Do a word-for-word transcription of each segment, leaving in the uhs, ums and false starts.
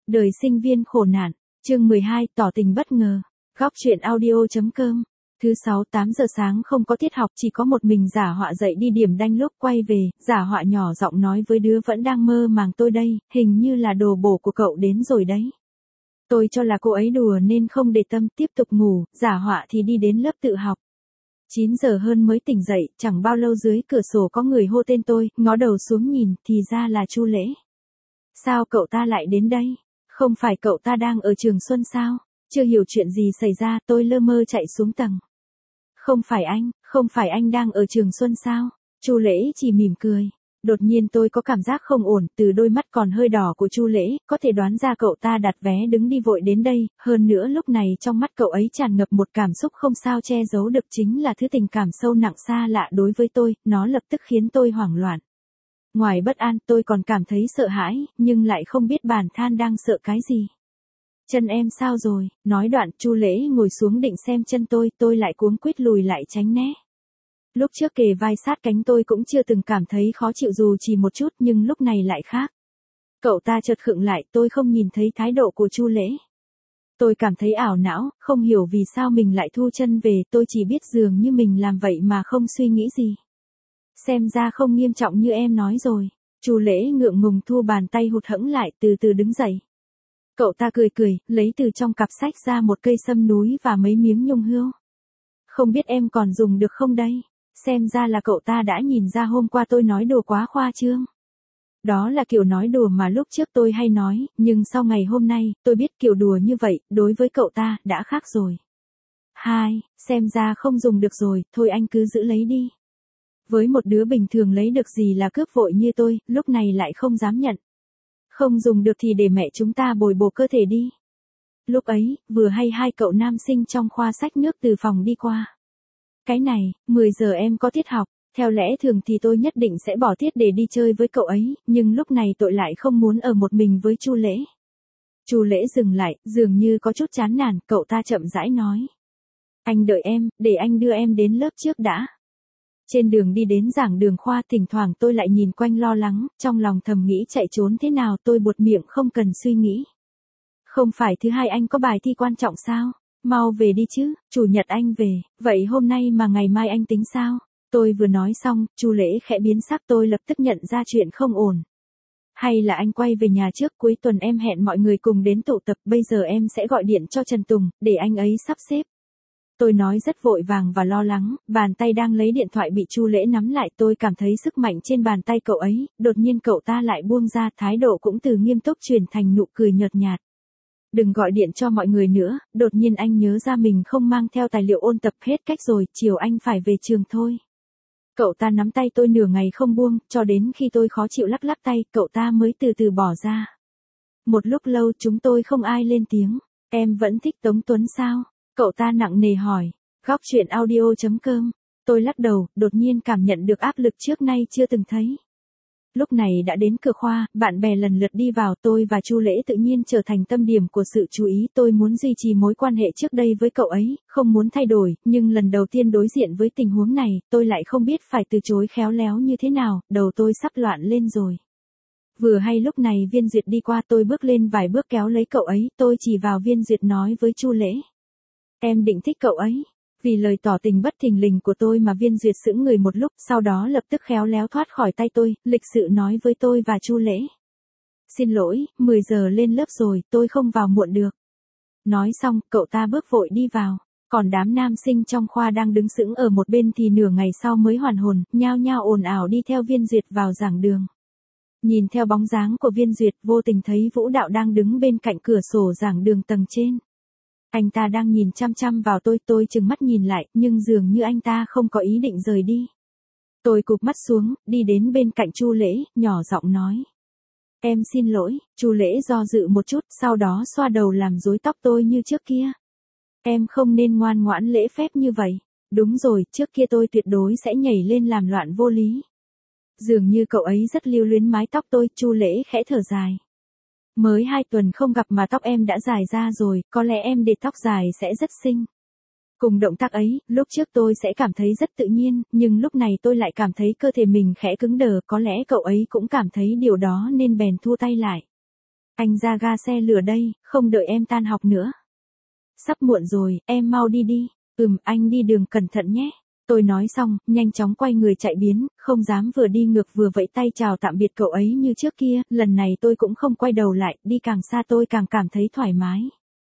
Đời sinh viên khổ nạn, chương mười hai, tỏ tình bất ngờ. Góc truyện audio.com. Thứ sáu tám giờ sáng không có tiết học, chỉ có một mình Giả Họa dậy đi điểm đanh. Lúc quay về, Giả Họa nhỏ giọng nói với đứa vẫn đang mơ màng: tôi đây, hình như là đồ bổ của cậu đến rồi đấy. Tôi cho là cô ấy đùa nên không để tâm, tiếp tục ngủ. Giả Họa thì đi đến lớp tự học. chín giờ hơn mới tỉnh dậy, chẳng bao lâu dưới cửa sổ có người hô tên tôi, ngó đầu xuống nhìn, thì ra là Chu Lễ. Sao cậu ta lại đến đây? Không phải cậu ta đang ở Trường Xuân sao? Chưa hiểu chuyện gì xảy ra, tôi lơ mơ chạy xuống tầng. Không phải anh, không phải anh đang ở Trường Xuân sao? Chu Lễ chỉ mỉm cười. Đột nhiên tôi có cảm giác không ổn, từ đôi mắt còn hơi đỏ của Chu Lễ, có thể đoán ra cậu ta đặt vé đứng đi vội đến đây, hơn nữa lúc này trong mắt cậu ấy tràn ngập một cảm xúc không sao che giấu được, chính là thứ tình cảm sâu nặng xa lạ đối với tôi, nó lập tức khiến tôi hoảng loạn. Ngoài bất an, tôi còn cảm thấy sợ hãi, nhưng lại không biết bản thân đang sợ cái gì. Chân em sao rồi? Nói đoạn, Chu Lễ ngồi xuống định xem chân tôi, tôi lại cuống quýt lùi lại tránh né. Lúc trước kề vai sát cánh tôi cũng chưa từng cảm thấy khó chịu dù chỉ một chút, nhưng lúc này lại khác. Cậu ta chợt khựng lại, tôi không nhìn thấy thái độ của Chu Lễ. Tôi cảm thấy ảo não, không hiểu vì sao mình lại thu chân về, tôi chỉ biết dường như mình làm vậy mà không suy nghĩ gì. Xem ra không nghiêm trọng như em nói rồi. Chu Lễ ngượng ngùng thu bàn tay hụt hẫng lại, từ từ đứng dậy. Cậu ta cười cười, lấy từ trong cặp sách ra một cây sâm núi và mấy miếng nhung hươu. Không biết em còn dùng được không đây? Xem ra là cậu ta đã nhìn ra hôm qua tôi nói đùa quá khoa trương. Đó là kiểu nói đùa mà lúc trước tôi hay nói, nhưng sau ngày hôm nay, tôi biết kiểu đùa như vậy, đối với cậu ta, đã khác rồi. Hai, xem ra không dùng được rồi, thôi anh cứ giữ lấy đi. Với một đứa bình thường lấy được gì là cướp vội như tôi, lúc này lại không dám nhận. Không dùng được thì để mẹ chúng ta bồi bổ cơ thể đi. Lúc ấy, vừa hay hai cậu nam sinh trong khoa xách nước từ phòng đi qua. Cái này, mười giờ em có tiết học, theo lẽ thường thì tôi nhất định sẽ bỏ tiết để đi chơi với cậu ấy, nhưng lúc này tôi lại không muốn ở một mình với Chu Lễ. Chu Lễ dừng lại, dường như có chút chán nản, cậu ta chậm rãi nói. Anh đợi em, để anh đưa em đến lớp trước đã. Trên đường đi đến giảng đường khoa, thỉnh thoảng tôi lại nhìn quanh lo lắng, trong lòng thầm nghĩ chạy trốn thế nào, tôi buột miệng không cần suy nghĩ. Không phải thứ hai anh có bài thi quan trọng sao? Mau về đi chứ, chủ nhật anh về, vậy hôm nay mà ngày mai anh tính sao? Tôi vừa nói xong, Chu Lễ khẽ biến sắc, tôi lập tức nhận ra chuyện không ổn. Hay là anh quay về nhà trước, cuối tuần em hẹn mọi người cùng đến tụ tập, bây giờ em sẽ gọi điện cho Trần Tùng, để anh ấy sắp xếp. Tôi nói rất vội vàng và lo lắng, bàn tay đang lấy điện thoại bị Chu Lễ nắm lại, tôi cảm thấy sức mạnh trên bàn tay cậu ấy, đột nhiên cậu ta lại buông ra, thái độ cũng từ nghiêm túc chuyển thành nụ cười nhợt nhạt. Đừng gọi điện cho mọi người nữa, đột nhiên anh nhớ ra mình không mang theo tài liệu ôn tập, hết cách rồi, chiều anh phải về trường thôi. Cậu ta nắm tay tôi nửa ngày không buông, cho đến khi tôi khó chịu lắc lắc tay, cậu ta mới từ từ bỏ ra. Một lúc lâu chúng tôi không ai lên tiếng. Em vẫn thích Tống Tuấn sao? Cậu ta nặng nề hỏi. Góc truyện audio.com. Tôi lắc đầu, đột nhiên cảm nhận được áp lực trước nay chưa từng thấy. Lúc này đã đến cửa khoa, bạn bè lần lượt đi vào, tôi và Chu Lễ tự nhiên trở thành tâm điểm của sự chú ý. Tôi muốn duy trì mối quan hệ trước đây với cậu ấy, không muốn thay đổi, nhưng lần đầu tiên đối diện với tình huống này, tôi lại không biết phải từ chối khéo léo như thế nào, đầu tôi sắp loạn lên rồi. Vừa hay lúc này Viên Duyệt đi qua, tôi bước lên vài bước kéo lấy cậu ấy, tôi chỉ vào Viên Duyệt nói với Chu Lễ. Em định thích cậu ấy. Vì lời tỏ tình bất thình lình của tôi mà Viên Duyệt sững người một lúc, sau đó lập tức khéo léo thoát khỏi tay tôi, lịch sự nói với tôi và Chu Lễ. Xin lỗi, mười giờ lên lớp rồi, tôi không vào muộn được. Nói xong, cậu ta bước vội đi vào. Còn đám nam sinh trong khoa đang đứng sững ở một bên thì nửa ngày sau mới hoàn hồn, nhao nhao ồn ào đi theo Viên Duyệt vào giảng đường. Nhìn theo bóng dáng của Viên Duyệt, vô tình thấy Vũ Đạo đang đứng bên cạnh cửa sổ giảng đường tầng trên. Anh ta đang nhìn chăm chăm vào tôi, tôi trừng mắt nhìn lại, nhưng dường như anh ta không có ý định rời đi. Tôi cụp mắt xuống, đi đến bên cạnh Chu Lễ, nhỏ giọng nói. Em xin lỗi. Chu Lễ do dự một chút, sau đó xoa đầu làm rối tóc tôi như trước kia. Em không nên ngoan ngoãn lễ phép như vậy. Đúng rồi, trước kia tôi tuyệt đối sẽ nhảy lên làm loạn vô lý. Dường như cậu ấy rất lưu luyến mái tóc tôi, Chu Lễ khẽ thở dài. Mới hai tuần không gặp mà tóc em đã dài ra rồi, có lẽ em để tóc dài sẽ rất xinh. Cùng động tác ấy, lúc trước tôi sẽ cảm thấy rất tự nhiên, nhưng lúc này tôi lại cảm thấy cơ thể mình khẽ cứng đờ, có lẽ cậu ấy cũng cảm thấy điều đó nên bèn thu tay lại. Anh ra ga xe lửa đây, không đợi em tan học nữa. Sắp muộn rồi, em mau đi đi. Ừm, anh đi đường cẩn thận nhé. Tôi nói xong, nhanh chóng quay người chạy biến, không dám vừa đi ngược vừa vẫy tay chào tạm biệt cậu ấy như trước kia, lần này tôi cũng không quay đầu lại, đi càng xa tôi càng cảm thấy thoải mái.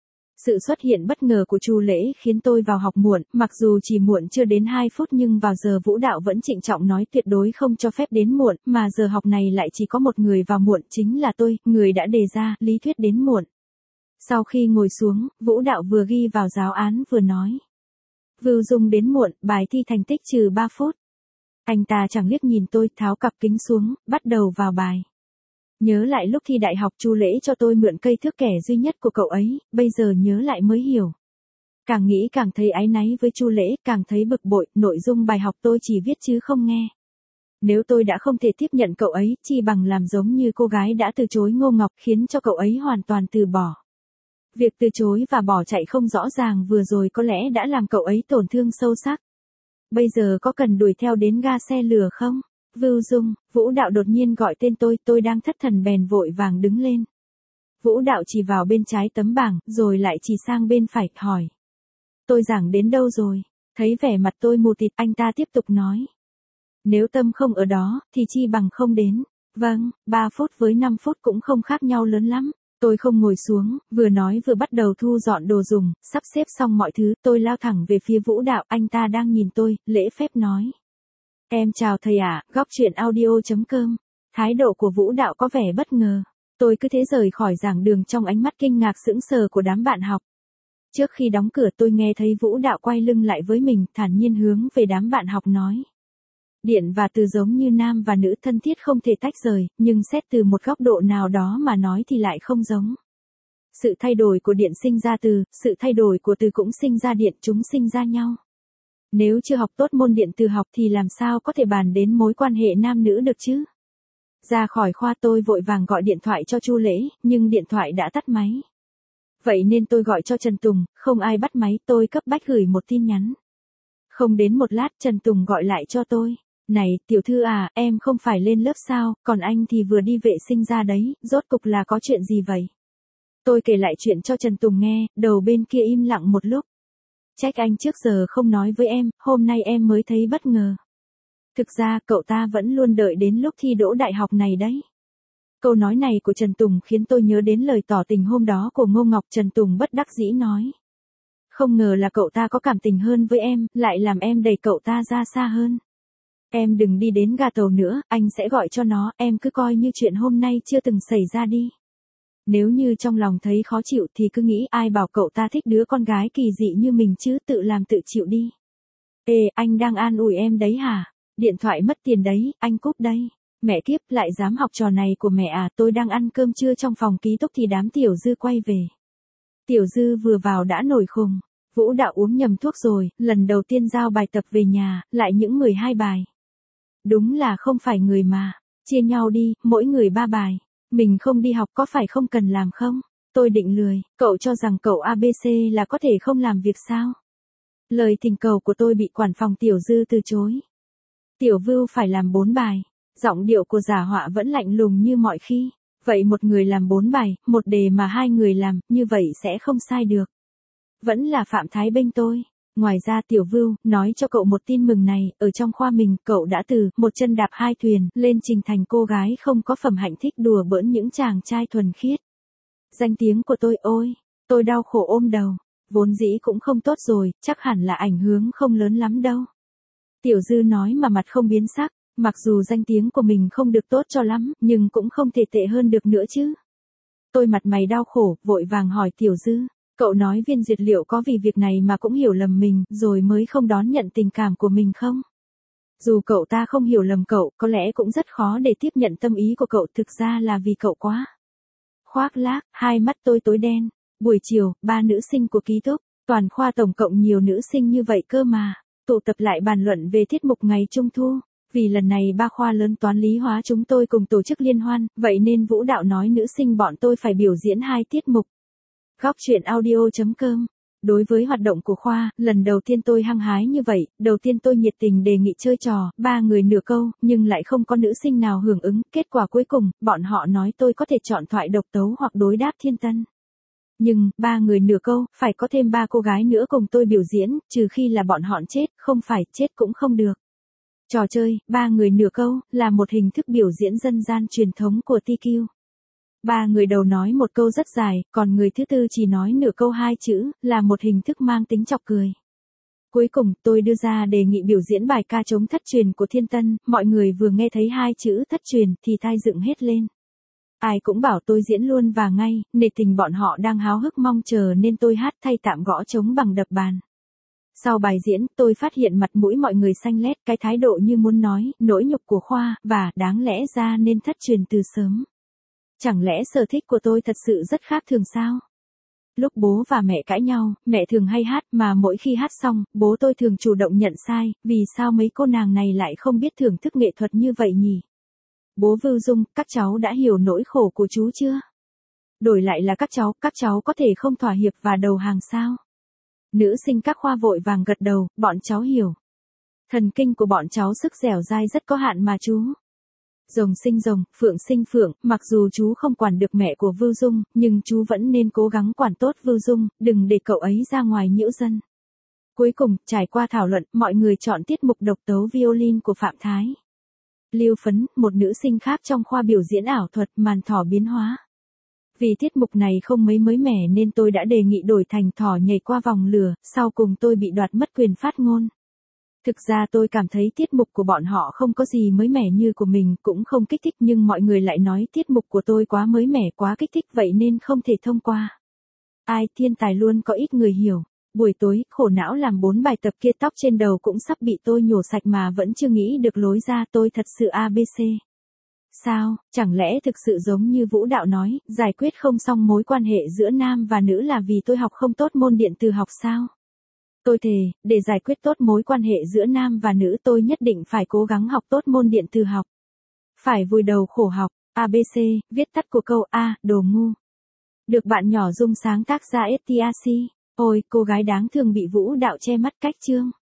Sự xuất hiện bất ngờ của Chu Lễ khiến tôi vào học muộn, mặc dù chỉ muộn chưa đến hai phút nhưng vào giờ vũ đạo vẫn trịnh trọng nói tuyệt đối không cho phép đến muộn, mà giờ học này lại chỉ có một người vào muộn chính là tôi, người đã đề ra lý thuyết đến muộn. Sau khi ngồi xuống, vũ đạo vừa ghi vào giáo án vừa nói. Vưu Dung đến muộn, bài thi thành tích trừ ba phút. Anh ta chẳng liếc nhìn tôi, tháo cặp kính xuống, bắt đầu vào bài. Nhớ lại lúc thi đại học Chu Lễ cho tôi mượn cây thước kẻ duy nhất của cậu ấy, bây giờ nhớ lại mới hiểu. Càng nghĩ càng thấy áy náy với Chu Lễ, càng thấy bực bội, nội dung bài học tôi chỉ viết chứ không nghe. Nếu tôi đã không thể tiếp nhận cậu ấy, chi bằng làm giống như cô gái đã từ chối Ngô Ngọc khiến cho cậu ấy hoàn toàn từ bỏ. Việc từ chối và bỏ chạy không rõ ràng vừa rồi có lẽ đã làm cậu ấy tổn thương sâu sắc. Bây giờ có cần đuổi theo đến ga xe lửa không? Vưu Dung, vũ đạo đột nhiên gọi tên tôi, tôi đang thất thần bèn vội vàng đứng lên. Vũ đạo chỉ vào bên trái tấm bảng, rồi lại chỉ sang bên phải, hỏi. Tôi giảng đến đâu rồi? Thấy vẻ mặt tôi mù tịt, anh ta tiếp tục nói. Nếu tâm không ở đó, thì chi bằng không đến. Vâng, ba phút với năm phút cũng không khác nhau lớn lắm. Tôi không ngồi xuống, vừa nói vừa bắt đầu thu dọn đồ dùng, sắp xếp xong mọi thứ, tôi lao thẳng về phía vũ đạo, anh ta đang nhìn tôi, lễ phép nói. Em chào thầy ạ, à, góc chuyện audio.com. Thái độ của vũ đạo có vẻ bất ngờ. Tôi cứ thế rời khỏi giảng đường trong ánh mắt kinh ngạc sững sờ của đám bạn học. Trước khi đóng cửa tôi nghe thấy vũ đạo quay lưng lại với mình, thản nhiên hướng về đám bạn học nói. Điện và từ giống như nam và nữ thân thiết không thể tách rời, nhưng xét từ một góc độ nào đó mà nói thì lại không giống. Sự thay đổi của điện sinh ra từ, sự thay đổi của từ cũng sinh ra điện, chúng sinh ra nhau. Nếu chưa học tốt môn điện từ học thì làm sao có thể bàn đến mối quan hệ nam nữ được chứ? Ra khỏi khoa tôi vội vàng gọi điện thoại cho Chu Lễ, nhưng điện thoại đã tắt máy. Vậy nên tôi gọi cho Trần Tùng, không ai bắt máy, tôi cấp bách gửi một tin nhắn. Không đến một lát Trần Tùng gọi lại cho tôi. Này, tiểu thư à, em không phải lên lớp sao, còn anh thì vừa đi vệ sinh ra đấy, rốt cục là có chuyện gì vậy? Tôi kể lại chuyện cho Trần Tùng nghe, đầu bên kia im lặng một lúc. Trách anh trước giờ không nói với em, hôm nay em mới thấy bất ngờ. Thực ra cậu ta vẫn luôn đợi đến lúc thi đỗ đại học này đấy. Câu nói này của Trần Tùng khiến tôi nhớ đến lời tỏ tình hôm đó của Ngô Ngọc. Trần Tùng bất đắc dĩ nói. Không ngờ là cậu ta có cảm tình hơn với em, lại làm em đẩy cậu ta ra xa hơn. Em đừng đi đến ga tàu nữa, anh sẽ gọi cho nó, em cứ coi như chuyện hôm nay chưa từng xảy ra đi. Nếu như trong lòng thấy khó chịu thì cứ nghĩ ai bảo cậu ta thích đứa con gái kỳ dị như mình chứ, tự làm tự chịu đi. Ê, anh đang an ủi em đấy hả? Điện thoại mất tiền đấy, anh cúp đây. Mẹ kiếp, lại dám học trò này của mẹ à, tôi đang ăn cơm trưa trong phòng ký túc thì đám Tiểu Dư quay về. Tiểu Dư vừa vào đã nổi khùng. Vũ đạo uống nhầm thuốc rồi, lần đầu tiên giao bài tập về nhà, lại những mười hai bài. Đúng là không phải người mà. Chia nhau đi, mỗi người ba bài. Mình không đi học có phải không cần làm không? Tôi định lười, cậu cho rằng cậu a bê xê là có thể không làm việc sao? Lời thỉnh cầu của tôi bị quản phòng Tiểu Dư từ chối. Tiểu Vưu phải làm bốn bài. Giọng điệu của giả họa vẫn lạnh lùng như mọi khi. Vậy một người làm bốn bài, một đề mà hai người làm, như vậy sẽ không sai được. Vẫn là Phạm Thái bênh tôi. Ngoài ra Tiểu Vưu, nói cho cậu một tin mừng này, ở trong khoa mình, cậu đã từ, một chân đạp hai thuyền, lên trình thành cô gái không có phẩm hạnh thích đùa bỡn những chàng trai thuần khiết. Danh tiếng của tôi ôi, tôi đau khổ ôm đầu, vốn dĩ cũng không tốt rồi, chắc hẳn là ảnh hưởng không lớn lắm đâu. Tiểu Dư nói mà mặt không biến sắc, mặc dù danh tiếng của mình không được tốt cho lắm, nhưng cũng không thể tệ hơn được nữa chứ. Tôi mặt mày đau khổ, vội vàng hỏi Tiểu Dư. Cậu nói Viên Duyệt liệu có vì việc này mà cũng hiểu lầm mình, rồi mới không đón nhận tình cảm của mình không? Dù cậu ta không hiểu lầm cậu, có lẽ cũng rất khó để tiếp nhận tâm ý của cậu, thực ra là vì cậu quá khoác lác. Hai mắt tôi tối đen. Buổi chiều, ba nữ sinh của ký túc, toàn khoa tổng cộng nhiều nữ sinh như vậy cơ mà, tụ tập lại bàn luận về tiết mục ngày Trung thu. Vì lần này ba khoa lớn toán lý hóa chúng tôi cùng tổ chức liên hoan, vậy nên vũ đạo nói nữ sinh bọn tôi phải biểu diễn hai tiết mục. Góc chuyện audio.com Đối với hoạt động của khoa, lần đầu tiên tôi hăng hái như vậy, đầu tiên tôi nhiệt tình đề nghị chơi trò, ba người nửa câu, nhưng lại không có nữ sinh nào hưởng ứng, kết quả cuối cùng, bọn họ nói tôi có thể chọn thoại độc tấu hoặc đối đáp thiên tân. Nhưng, ba người nửa câu, phải có thêm ba cô gái nữa cùng tôi biểu diễn, trừ khi là bọn họ chết, không phải, chết cũng không được. Trò chơi, ba người nửa câu, là một hình thức biểu diễn dân gian truyền thống của tê quy. Ba người đầu nói một câu rất dài, còn người thứ tư chỉ nói nửa câu hai chữ, là một hình thức mang tính chọc cười. Cuối cùng, tôi đưa ra đề nghị biểu diễn bài ca trống thất truyền của thiên tân, mọi người vừa nghe thấy hai chữ thất truyền thì tai dựng hết lên. Ai cũng bảo tôi diễn luôn và ngay, nể tình bọn họ đang háo hức mong chờ nên tôi hát thay tạm gõ trống bằng đập bàn. Sau bài diễn, tôi phát hiện mặt mũi mọi người xanh lét, cái thái độ như muốn nói, nỗi nhục của khoa, và, đáng lẽ ra nên thất truyền từ sớm. Chẳng lẽ sở thích của tôi thật sự rất khác thường sao? Lúc bố và mẹ cãi nhau, mẹ thường hay hát mà mỗi khi hát xong, bố tôi thường chủ động nhận sai, vì sao mấy cô nàng này lại không biết thưởng thức nghệ thuật như vậy nhỉ? Bố Vưu Dung, các cháu đã hiểu nỗi khổ của chú chưa? Đổi lại là các cháu, các cháu có thể không thỏa hiệp và đầu hàng sao? Nữ sinh các khoa vội vàng gật đầu, bọn cháu hiểu. Thần kinh của bọn cháu sức dẻo dai rất có hạn mà chú. Rồng sinh rồng, phượng sinh phượng, mặc dù chú không quản được mẹ của Vưu Dung, nhưng chú vẫn nên cố gắng quản tốt Vưu Dung, đừng để cậu ấy ra ngoài nhiễu dân. Cuối cùng, trải qua thảo luận, mọi người chọn tiết mục độc tấu violin của Phạm Thái. Lưu Phấn, một nữ sinh khác trong khoa biểu diễn ảo thuật màn thỏ biến hóa. Vì tiết mục này không mấy mới mẻ nên tôi đã đề nghị đổi thành thỏ nhảy qua vòng lửa, sau cùng tôi bị đoạt mất quyền phát ngôn. Thực ra tôi cảm thấy tiết mục của bọn họ không có gì mới mẻ như của mình, cũng không kích thích, nhưng mọi người lại nói tiết mục của tôi quá mới mẻ, quá kích thích, vậy nên không thể thông qua. Ai, thiên tài luôn có ít người hiểu. Buổi tối, khổ não làm bốn bài tập kia, tóc trên đầu cũng sắp bị tôi nhổ sạch mà vẫn chưa nghĩ được lối ra, tôi thật sự a bê xê. Sao, chẳng lẽ thực sự giống như Vũ Đạo nói, giải quyết không xong mối quan hệ giữa nam và nữ là vì tôi học không tốt môn điện từ học sao? Tôi thề, để giải quyết tốt mối quan hệ giữa nam và nữ tôi nhất định phải cố gắng học tốt môn điện từ học. Phải vùi đầu khổ học, a bê xê, viết tắt của câu A, đồ ngu. Được bạn nhỏ Dung sáng tác ra ét tê a xê. Ôi, cô gái đáng thương bị Vũ Đạo che mắt cách chương.